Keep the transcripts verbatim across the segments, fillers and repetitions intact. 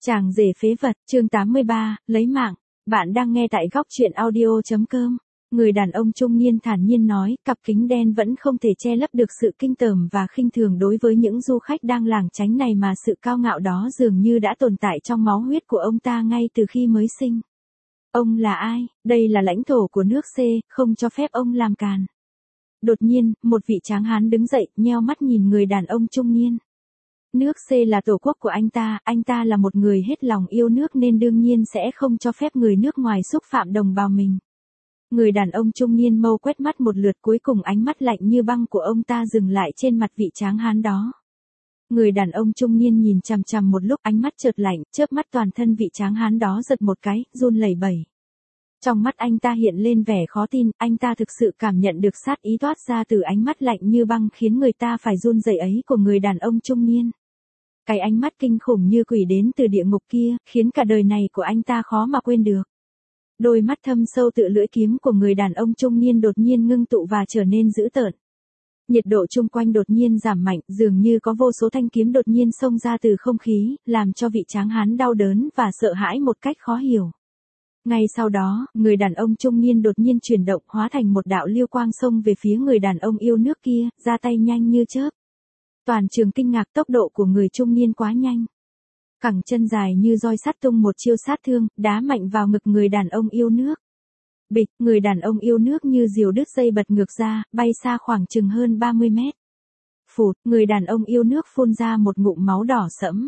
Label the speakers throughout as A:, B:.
A: Chàng rể phế vật, chương tám mươi ba, lấy mạng. Bạn đang nghe tại góc truyện audio.com. Người đàn ông trung niên thản nhiên nói, cặp kính đen vẫn không thể che lấp được sự kinh tởm và khinh thường đối với những du khách đang lảng tránh này, mà sự cao ngạo đó dường như đã tồn tại trong máu huyết của ông ta ngay từ khi mới sinh. Ông là ai? Đây là lãnh thổ của nước C, không cho phép ông làm càn. Đột nhiên, một vị tráng hán đứng dậy, nheo mắt nhìn người đàn ông trung niên. Nước C là tổ quốc của anh ta, anh ta là một người hết lòng yêu nước nên đương nhiên sẽ không cho phép người nước ngoài xúc phạm đồng bào mình. Người đàn ông trung niên mâu quét mắt một lượt, cuối cùng ánh mắt lạnh như băng của ông ta dừng lại trên mặt vị tráng hán đó. Người đàn ông trung niên nhìn chằm chằm một lúc, ánh mắt chợt lạnh, chớp mắt toàn thân vị tráng hán đó giật một cái, run lẩy bẩy. Trong mắt anh ta hiện lên vẻ khó tin, anh ta thực sự cảm nhận được sát ý toát ra từ ánh mắt lạnh như băng khiến người ta phải run rẩy ấy của người đàn ông trung niên. Cái ánh mắt kinh khủng như quỷ đến từ địa ngục kia, khiến cả đời này của anh ta khó mà quên được. Đôi mắt thâm sâu tựa lưỡi kiếm của người đàn ông trung niên đột nhiên ngưng tụ và trở nên dữ tợn. Nhiệt độ chung quanh đột nhiên giảm mạnh, dường như có vô số thanh kiếm đột nhiên xông ra từ không khí, làm cho vị tráng hán đau đớn và sợ hãi một cách khó hiểu. Ngay sau đó, người đàn ông trung niên đột nhiên chuyển động, hóa thành một đạo lưu quang xông về phía người đàn ông yêu nước kia, ra tay nhanh như chớp. Toàn trường kinh ngạc tốc độ của người trung niên quá nhanh. Cẳng chân dài như roi sắt tung một chiêu sát thương, đá mạnh vào ngực người đàn ông yêu nước. Bịch, người đàn ông yêu nước như diều đứt dây bật ngược ra, bay xa khoảng chừng hơn ba mươi mét. Phụt, người đàn ông yêu nước phun ra một ngụm máu đỏ sẫm.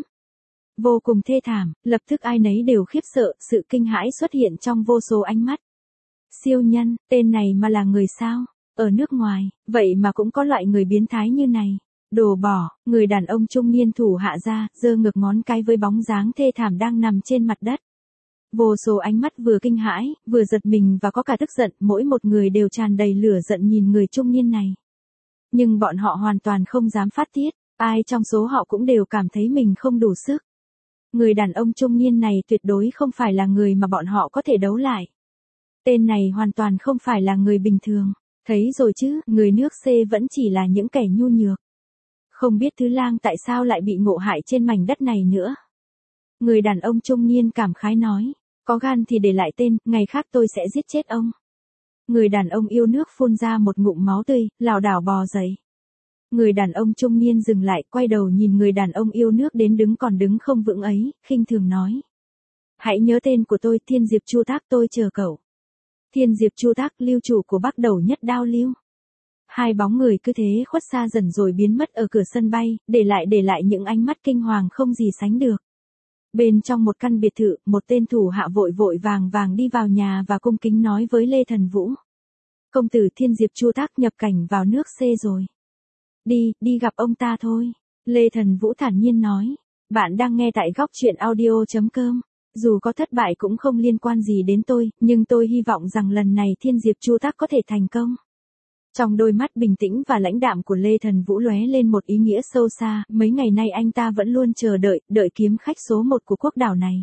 A: Vô cùng thê thảm, lập tức ai nấy đều khiếp sợ, sự kinh hãi xuất hiện trong vô số ánh mắt. Siêu nhân, tên này mà là người sao? Ở nước ngoài, vậy mà cũng có loại người biến thái như này. Đồ bỏ, người đàn ông trung niên thủ hạ ra, giơ ngược ngón cái với bóng dáng thê thảm đang nằm trên mặt đất. Vô số ánh mắt vừa kinh hãi, vừa giật mình và có cả tức giận, mỗi một người đều tràn đầy lửa giận nhìn người trung niên này. Nhưng bọn họ hoàn toàn không dám phát tiết, ai trong số họ cũng đều cảm thấy mình không đủ sức. Người đàn ông trung niên này tuyệt đối không phải là người mà bọn họ có thể đấu lại. Tên này hoàn toàn không phải là người bình thường. Thấy rồi chứ, người nước C vẫn chỉ là những kẻ nhu nhược. Không biết Thứ Lang tại sao lại bị ngộ hại trên mảnh đất này nữa. Người đàn ông trung niên cảm khái nói, có gan thì để lại tên, ngày khác tôi sẽ giết chết ông. Người đàn ông yêu nước phun ra một ngụm máu tươi, lảo đảo bò dậy. Người đàn ông trung niên dừng lại, quay đầu nhìn người đàn ông yêu nước đến đứng còn đứng không vững ấy, khinh thường nói. Hãy nhớ tên của tôi, Thiên Diệp Chu Tác, tôi chờ cậu. Thiên Diệp Chu Tác, lưu chủ của Bắc Đầu Nhất Đao Lưu. Hai bóng người cứ thế khuất xa dần rồi biến mất ở cửa sân bay, để lại để lại những ánh mắt kinh hoàng không gì sánh được. Bên trong một căn biệt thự, một tên thủ hạ vội vội vàng vàng đi vào nhà và cung kính nói với Lê Thần Vũ. Công tử Thiên Diệp Chu Tác nhập cảnh vào nước C rồi. Đi, đi gặp ông ta thôi. Lê Thần Vũ thản nhiên nói. Bạn đang nghe tại góc truyện audio.com. Dù có thất bại cũng không liên quan gì đến tôi, nhưng tôi hy vọng rằng lần này Thiên Diệp Chu Tác có thể thành công. Trong đôi mắt bình tĩnh và lãnh đạm của Lê Thần Vũ lóe lên một ý nghĩa sâu xa, mấy ngày nay anh ta vẫn luôn chờ đợi, đợi kiếm khách số một của quốc đảo này.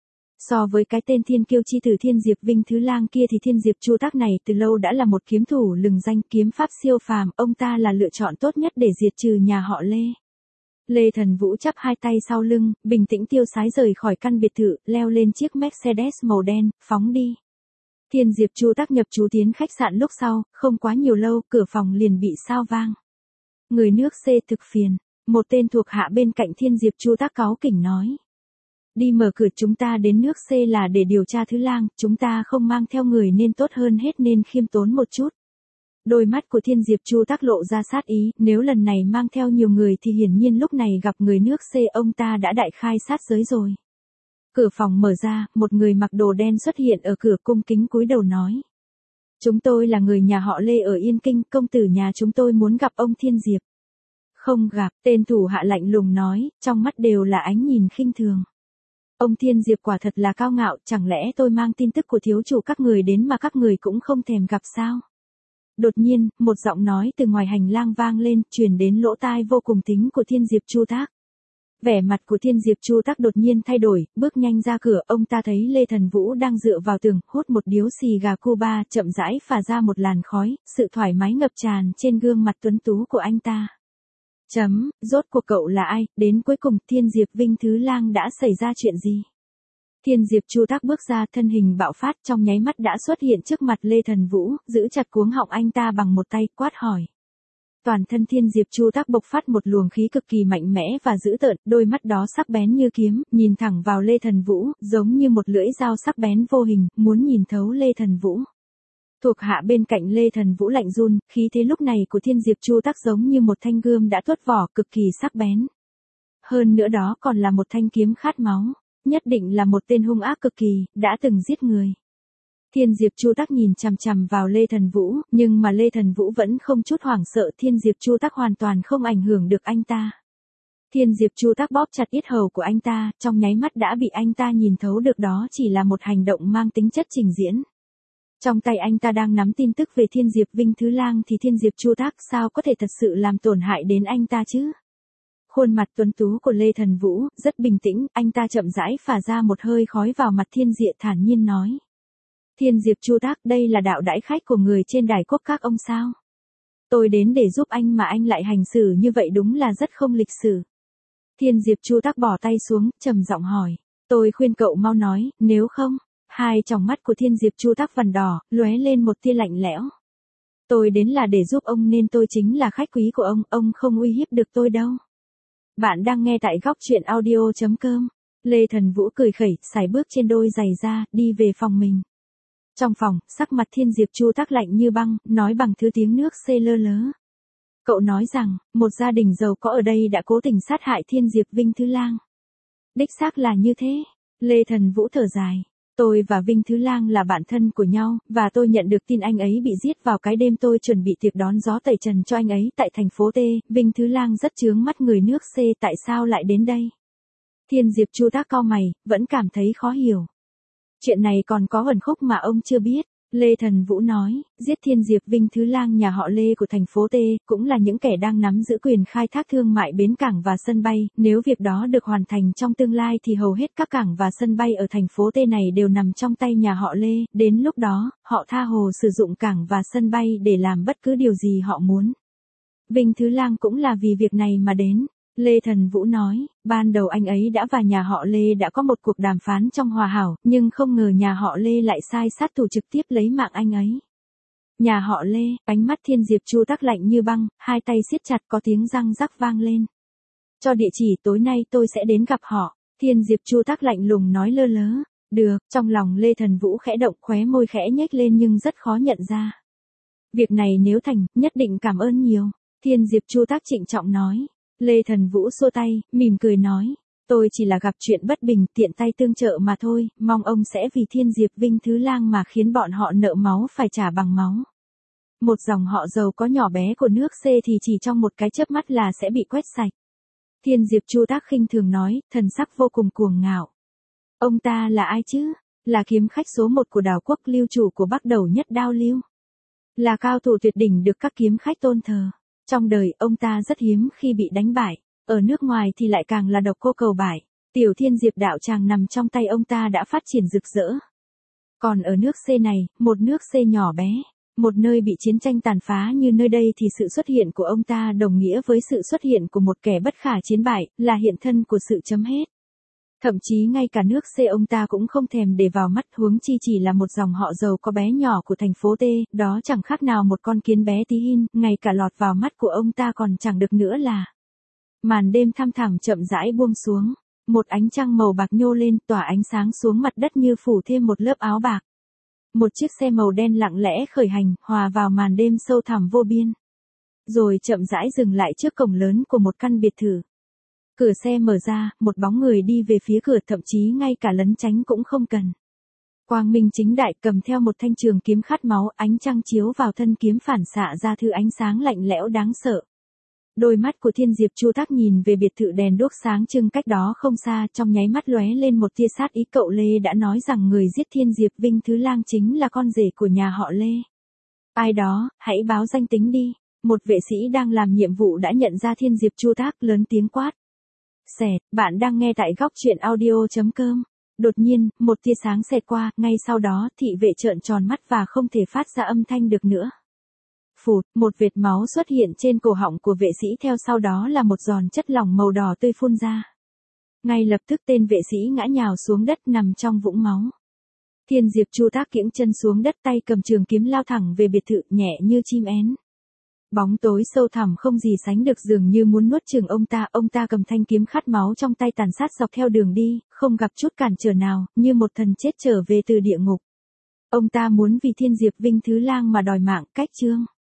A: So với cái tên thiên kiêu chi tử Thiên Diệp Vinh Thứ Lang kia thì Thiên Diệp Chu Tác này từ lâu đã là một kiếm thủ lừng danh, kiếm pháp siêu phàm, ông ta là lựa chọn tốt nhất để diệt trừ nhà họ Lê. Lê Thần Vũ chắp hai tay sau lưng, bình tĩnh tiêu sái rời khỏi căn biệt thự, leo lên chiếc Mercedes màu đen, phóng đi. Thiên Diệp Chu Tác nhập trú tiến khách sạn lúc sau, không quá nhiều lâu, cửa phòng liền bị sao vang. Người nước C thực phiền, một tên thuộc hạ bên cạnh Thiên Diệp Chu Tác cáu kỉnh nói. Đi mở cửa, chúng ta đến nước C là để điều tra Thứ Lang, chúng ta không mang theo người nên tốt hơn hết nên khiêm tốn một chút. Đôi mắt của Thiên Diệp Chu Tác lộ ra sát ý, nếu lần này mang theo nhiều người thì hiển nhiên lúc này gặp người nước C ông ta đã đại khai sát giới rồi. Cửa phòng mở ra, một người mặc đồ đen xuất hiện ở cửa, cung kính cúi đầu nói. Chúng tôi là người nhà họ Lê ở Yên Kinh, công tử nhà chúng tôi muốn gặp ông Thiên Diệp. Không gặp, tên thủ hạ lạnh lùng nói, trong mắt đều là ánh nhìn khinh thường. Ông Thiên Diệp quả thật là cao ngạo, chẳng lẽ tôi mang tin tức của thiếu chủ các người đến mà các người cũng không thèm gặp sao? Đột nhiên, một giọng nói từ ngoài hành lang vang lên, truyền đến lỗ tai vô cùng thính của Thiên Diệp Chu Tác. Vẻ mặt của Thiên Diệp Chu Tác đột nhiên thay đổi, bước nhanh ra cửa, ông ta thấy Lê Thần Vũ đang dựa vào tường, hút một điếu xì gà Cuba, chậm rãi phả ra một làn khói, sự thoải mái ngập tràn trên gương mặt tuấn tú của anh ta. Chấm, rốt cuộc cậu là ai, đến cuối cùng Thiên Diệp Vinh Thứ Lang đã xảy ra chuyện gì? Thiên Diệp Chu Tác bước ra, thân hình bạo phát, trong nháy mắt đã xuất hiện trước mặt Lê Thần Vũ, giữ chặt cuống họng anh ta bằng một tay, quát hỏi. Toàn thân Thiên Diệp Chu Tác bộc phát một luồng khí cực kỳ mạnh mẽ và dữ tợn, đôi mắt đó sắc bén như kiếm, nhìn thẳng vào Lê Thần Vũ, giống như một lưỡi dao sắc bén vô hình, muốn nhìn thấu Lê Thần Vũ. Thuộc hạ bên cạnh Lê Thần Vũ lạnh run, khí thế lúc này của Thiên Diệp Chu Tác giống như một thanh gươm đã tuốt vỏ, cực kỳ sắc bén. Hơn nữa đó còn là một thanh kiếm khát máu, nhất định là một tên hung ác cực kỳ, đã từng giết người. Thiên Diệp Chu Tác nhìn chằm chằm vào Lê Thần Vũ, nhưng mà Lê Thần Vũ vẫn không chút hoảng sợ, Thiên Diệp Chu Tác hoàn toàn không ảnh hưởng được anh ta. Thiên Diệp Chu Tác bóp chặt yết hầu của anh ta, trong nháy mắt đã bị anh ta nhìn thấu được đó chỉ là một hành động mang tính chất trình diễn. Trong tay anh ta đang nắm tin tức về Thiên Diệp Vinh Thứ Lang thì Thiên Diệp Chu Tác sao có thể thật sự làm tổn hại đến anh ta chứ? Khuôn mặt tuấn tú của Lê Thần Vũ rất bình tĩnh, anh ta chậm rãi phả ra một hơi khói vào mặt Thiên Diệp, thản nhiên nói. Thiên Diệp Chu Tác, đây là đạo đãi khách của người trên đài quốc các ông sao? Tôi đến để giúp anh mà anh lại hành xử như vậy đúng là rất không lịch sự. Thiên Diệp Chu Tác bỏ tay xuống, trầm giọng hỏi. Tôi khuyên cậu mau nói, nếu không. Hai tròng mắt của Thiên Diệp Chu Tác vằn đỏ, lóe lên một tia lạnh lẽo. Tôi đến là để giúp ông nên tôi chính là khách quý của ông, ông không uy hiếp được tôi đâu. Bạn đang nghe tại góc truyện audio chấm com. Lê Thần Vũ cười khẩy, sải bước trên đôi giày ra, đi về phòng mình. Trong phòng, sắc mặt Thiên Diệp Chu Tác lạnh như băng, nói bằng thứ tiếng nước xê lơ lớ. Cậu nói rằng, một gia đình giàu có ở đây đã cố tình sát hại Thiên Diệp Vinh Thứ Lang. Đích xác là như thế. Lê Thần Vũ thở dài. Tôi và Vinh Thứ Lang là bạn thân của nhau, và tôi nhận được tin anh ấy bị giết vào cái đêm tôi chuẩn bị tiệc đón gió tẩy trần cho anh ấy tại thành phố T. Vinh Thứ Lang rất chướng mắt người nước C, tại sao lại đến đây? Thiên Diệp Chu Tác cau mày, vẫn cảm thấy khó hiểu. Chuyện này còn có ẩn khúc mà ông chưa biết. Lê Thần Vũ nói, giết Thiên Diệp Vinh Thứ Lang nhà họ Lê của thành phố T, cũng là những kẻ đang nắm giữ quyền khai thác thương mại bến cảng và sân bay, nếu việc đó được hoàn thành trong tương lai thì hầu hết các cảng và sân bay ở thành phố T này đều nằm trong tay nhà họ Lê, đến lúc đó, họ tha hồ sử dụng cảng và sân bay để làm bất cứ điều gì họ muốn. Vinh Thứ Lang cũng là vì việc này mà đến. Lê Thần Vũ nói, ban đầu anh ấy đã và nhà họ Lê đã có một cuộc đàm phán trong hòa hảo, nhưng không ngờ nhà họ Lê lại sai sát thủ trực tiếp lấy mạng anh ấy. Nhà họ Lê, ánh mắt Thiên Diệp Chu Tác lạnh như băng, hai tay siết chặt, có tiếng răng rắc vang lên. Cho địa chỉ, tối nay tôi sẽ đến gặp họ. Thiên Diệp Chu Tác lạnh lùng nói lơ lớ. Được, trong lòng Lê Thần Vũ khẽ động, khóe môi khẽ nhếch lên nhưng rất khó nhận ra. Việc này nếu thành, nhất định cảm ơn nhiều. Thiên Diệp Chu Tác trịnh trọng nói. Lê Thần Vũ xua tay, mỉm cười nói, tôi chỉ là gặp chuyện bất bình, tiện tay tương trợ mà thôi, mong ông sẽ vì Thiên Diệp Vinh Thứ Lang mà khiến bọn họ nợ máu phải trả bằng máu. Một dòng họ giàu có nhỏ bé của nước C thì chỉ trong một cái chớp mắt là sẽ bị quét sạch. Thiên Diệp Chu Tác khinh thường nói, thần sắc vô cùng cuồng ngạo. Ông ta là ai chứ? Là kiếm khách số một của đảo quốc, lưu chủ của Bắc Đầu Nhất Đao Lưu. Là cao thủ tuyệt đỉnh được các kiếm khách tôn thờ. Trong đời, ông ta rất hiếm khi bị đánh bại, ở nước ngoài thì lại càng là độc cô cầu bại. Tiểu Thiên Diệp đạo tràng nằm trong tay ông ta đã phát triển rực rỡ. Còn ở nước C này, một nước C nhỏ bé, một nơi bị chiến tranh tàn phá như nơi đây thì sự xuất hiện của ông ta đồng nghĩa với sự xuất hiện của một kẻ bất khả chiến bại, là hiện thân của sự chấm hết. Thậm chí ngay cả nước C ông ta cũng không thèm để vào mắt, huống chi chỉ là một dòng họ giàu có bé nhỏ của thành phố T, đó chẳng khác nào một con kiến bé tí hin, ngay cả lọt vào mắt của ông ta còn chẳng được nữa là. Màn đêm thăm thẳm chậm rãi buông xuống, một ánh trăng màu bạc nhô lên, tỏa ánh sáng xuống mặt đất như phủ thêm một lớp áo bạc. Một chiếc xe màu đen lặng lẽ khởi hành, hòa vào màn đêm sâu thẳm vô biên. Rồi chậm rãi dừng lại trước cổng lớn của một căn biệt thự. Cửa xe mở ra, một bóng người đi về phía cửa, thậm chí ngay cả lấn tránh cũng không cần. Quang minh chính đại, cầm theo một thanh trường kiếm khát máu, ánh trăng chiếu vào thân kiếm phản xạ ra thứ ánh sáng lạnh lẽo đáng sợ. Đôi mắt của Thiên Diệp Chu Tác nhìn về biệt thự đèn đuốc sáng trưng cách đó không xa, trong nháy mắt lóe lên một tia sát ý. Cậu Lê đã nói rằng người giết Thiên Diệp Vinh Thứ Lang chính là con rể của nhà họ Lê. Ai đó, hãy báo danh tính đi. Một vệ sĩ đang làm nhiệm vụ đã nhận ra Thiên Diệp Chu Tác, lớn tiếng quát. Xẹt, bạn đang nghe tại góc truyện audio chấm com. Đột nhiên, một tia sáng xẹt qua, ngay sau đó, thị vệ trợn tròn mắt và không thể phát ra âm thanh được nữa. phụt, một vệt máu xuất hiện trên cổ họng của vệ sĩ, theo sau đó là một giòn chất lỏng màu đỏ tươi phun ra. Ngay lập tức tên vệ sĩ ngã nhào xuống đất nằm trong vũng máu. Thiên Diệp Chu Tác kiễng chân xuống đất, tay cầm trường kiếm lao thẳng về biệt thự, nhẹ như chim én. Bóng tối sâu thẳm không gì sánh được, dường như muốn nuốt chửng ông ta, ông ta cầm thanh kiếm khát máu trong tay tàn sát dọc theo đường đi, không gặp chút cản trở nào, như một thần chết trở về từ địa ngục. Ông ta muốn vì Thiên Diệp Vinh Thứ Lang mà đòi mạng. Cách chương